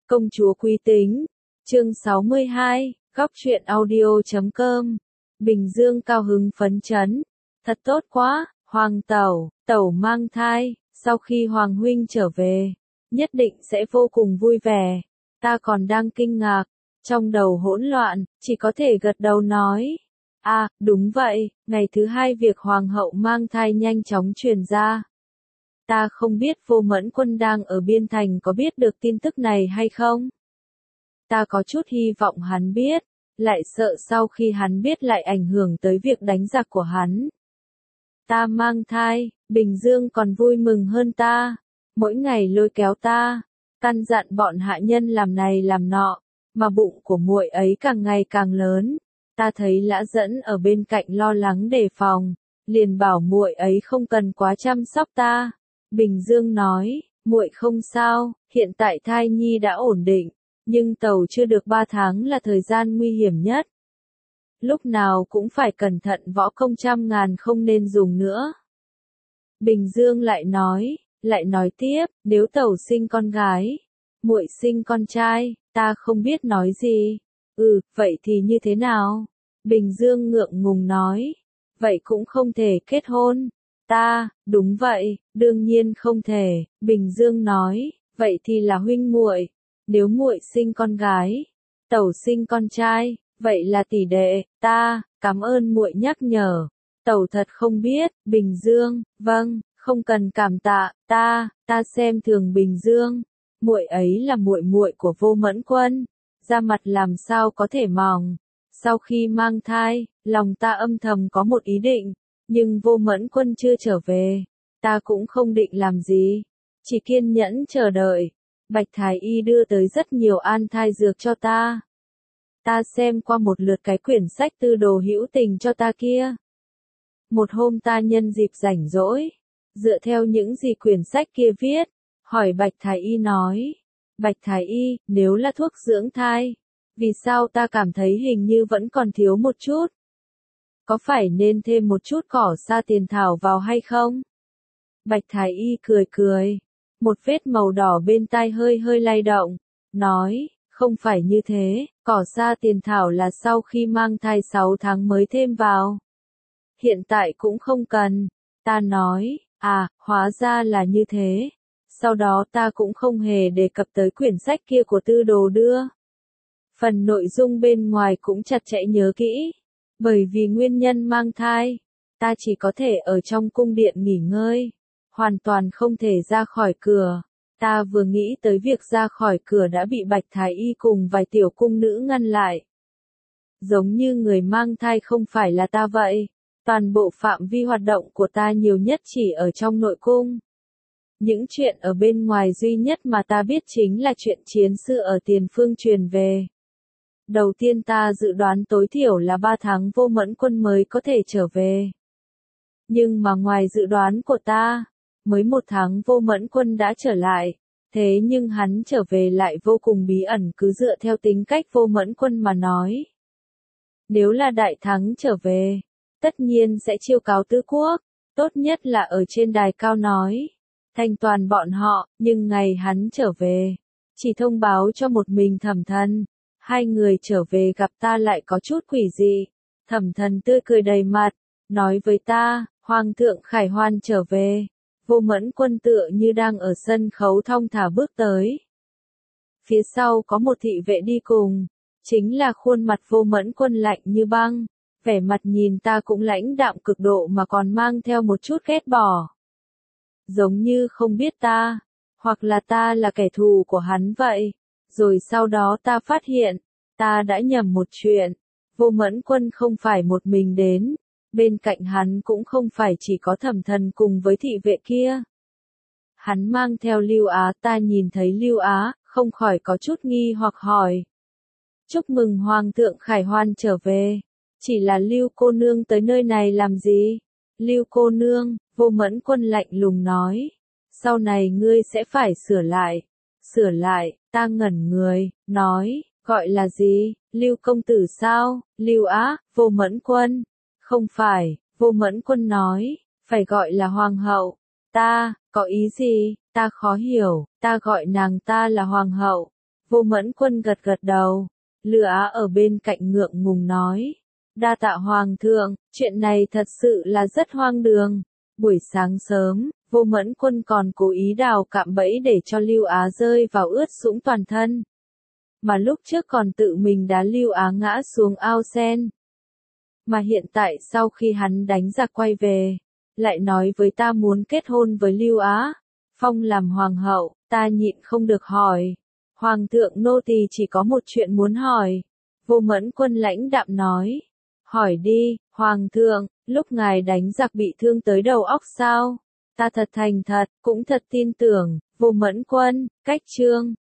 Công chúa Quý Tính, chương 62, góc truyện audio.com. Bình Dương cao hứng phấn chấn. Thật tốt quá, Hoàng Tẩu mang thai, sau khi Hoàng huynh trở về, nhất định sẽ vô cùng vui vẻ. Ta còn đang kinh ngạc, trong đầu hỗn loạn, chỉ có thể gật đầu nói. Đúng vậy, ngày thứ hai việc Hoàng hậu mang thai nhanh chóng truyền ra. Ta không biết Vô Mẫn Quân đang ở Biên Thành có biết được tin tức này hay không? Ta có chút hy vọng hắn biết, lại sợ sau khi hắn biết lại ảnh hưởng tới việc đánh giặc của hắn. Ta mang thai, Bình Dương còn vui mừng hơn ta, mỗi ngày lôi kéo ta, căn dặn bọn hạ nhân làm này làm nọ, mà bụng của muội ấy càng ngày càng lớn. Ta thấy Lã Dẫn ở bên cạnh lo lắng đề phòng, liền bảo muội ấy không cần quá chăm sóc ta. Bình Dương nói, muội không sao, hiện tại thai nhi đã ổn định, nhưng tàu chưa được 3 tháng là thời gian nguy hiểm nhất. Lúc nào cũng phải cẩn thận, võ công trăm ngàn không nên dùng nữa. Bình Dương lại nói tiếp, nếu tàu sinh con gái, muội sinh con trai, ta không biết nói gì. Vậy thì như thế nào? Bình Dương ngượng ngùng nói, vậy cũng không thể kết hôn. Đúng vậy, đương nhiên không thể. Bình Dương nói, vậy thì là huynh muội. Nếu muội sinh con gái, tẩu sinh con trai, vậy là tỷ đệ. Cảm ơn muội nhắc nhở. Tẩu thật không biết. Bình Dương, vâng, không cần cảm tạ. Ta xem thường Bình Dương. Muội ấy là muội muội của Vô Mẫn Quân, da mặt làm sao có thể mỏng. Sau khi mang thai, lòng ta âm thầm có một ý định, nhưng Vô Mẫn Quân chưa trở về, ta cũng không định làm gì, chỉ kiên nhẫn chờ đợi. Bạch Thái Y đưa tới rất nhiều an thai dược cho ta. Ta xem qua một lượt cái quyển sách Tư Đồ Hữu Tình cho ta kia. Một hôm ta nhân dịp rảnh rỗi, dựa theo những gì quyển sách kia viết, hỏi Bạch Thái Y nói, Bạch Thái Y, nếu là thuốc dưỡng thai, vì sao ta cảm thấy hình như vẫn còn thiếu một chút? Có phải nên thêm một chút cỏ sa tiền thảo vào hay không? Bạch Thái Y cười, một vết màu đỏ bên tai hơi lay động, nói, không phải như thế, cỏ sa tiền thảo là sau khi mang thai 6 tháng mới thêm vào. Hiện tại cũng không cần. Ta nói, hóa ra là như thế. Sau đó ta cũng không hề đề cập tới quyển sách kia của Tư Đồ đưa. Phần nội dung bên ngoài cũng chặt chẽ nhớ kỹ. Bởi vì nguyên nhân mang thai, ta chỉ có thể ở trong cung điện nghỉ ngơi, hoàn toàn không thể ra khỏi cửa. Ta vừa nghĩ tới việc ra khỏi cửa đã bị Bạch Thái Y cùng vài tiểu cung nữ ngăn lại. Giống như người mang thai không phải là ta vậy, toàn bộ phạm vi hoạt động của ta nhiều nhất chỉ ở trong nội cung. Những chuyện ở bên ngoài duy nhất mà ta biết chính là chuyện chiến sự ở tiền phương truyền về. Đầu tiên ta dự đoán tối thiểu là 3 tháng Vô Mẫn Quân mới có thể trở về. Nhưng mà ngoài dự đoán của ta, mới 1 tháng Vô Mẫn Quân đã trở lại. Thế nhưng hắn trở về lại vô cùng bí ẩn, cứ dựa theo tính cách Vô Mẫn Quân mà nói. Nếu là đại thắng trở về, tất nhiên sẽ chiêu cáo tứ quốc, tốt nhất là ở trên đài cao nói, thành toàn bọn họ, nhưng ngày hắn trở về, chỉ thông báo cho một mình Thẩm Thần. Hai người trở về gặp ta lại có chút quỷ dị. Thẩm Thần tươi cười đầy mặt, nói với ta, Hoàng thượng Khải Hoàn trở về. Vô Mẫn Quân tựa như đang ở sân khấu thong thả bước tới. Phía sau có một thị vệ đi cùng, chính là khuôn mặt Vô Mẫn Quân lạnh như băng, vẻ mặt nhìn ta cũng lãnh đạm cực độ mà còn mang theo một chút ghét bỏ. Giống như không biết ta, hoặc là ta là kẻ thù của hắn vậy. Rồi sau đó ta phát hiện, ta đã nhầm một chuyện. Vô Mẫn Quân không phải một mình đến, bên cạnh hắn cũng không phải chỉ có Thẩm Thần cùng với thị vệ kia. Hắn mang theo Lưu Á, ta nhìn thấy Lưu Á, không khỏi có chút nghi hoặc hỏi. Chúc mừng Hoàng thượng Khải Hoàn trở về, chỉ là Lưu cô nương tới nơi này làm gì? Lưu cô nương, Vô Mẫn Quân lạnh lùng nói, sau này ngươi sẽ phải sửa lại. Sửa lại, ta ngẩn người, nói, gọi là gì, Lưu công tử sao, Lưu Á, Vô Mẫn Quân, không phải, Vô Mẫn Quân nói, phải gọi là Hoàng hậu. Ta, có ý gì, ta khó hiểu, ta gọi nàng ta là Hoàng hậu, Vô Mẫn Quân gật gật đầu. Lư Á ở bên cạnh ngượng ngùng nói. Đa tạ Hoàng thượng, chuyện này thật sự là rất hoang đường. Buổi sáng sớm, Vô Mẫn Quân còn cố ý đào cạm bẫy để cho Lưu Á rơi vào ướt sũng toàn thân. Mà lúc trước còn tự mình đá Lưu Á ngã xuống ao sen. Mà hiện tại sau khi hắn đánh giặc quay về, lại nói với ta muốn kết hôn với Lưu Á. Phong làm hoàng hậu, ta nhịn không được hỏi. Hoàng thượng nô tỳ chỉ có một chuyện muốn hỏi. Vô Mẫn Quân lãnh đạm nói. Hỏi đi, Hoàng thượng, lúc ngài đánh giặc bị thương tới đầu óc sao? Ta thật thành thật, cũng thật tin tưởng. Vô Mẫn Quân, cách chương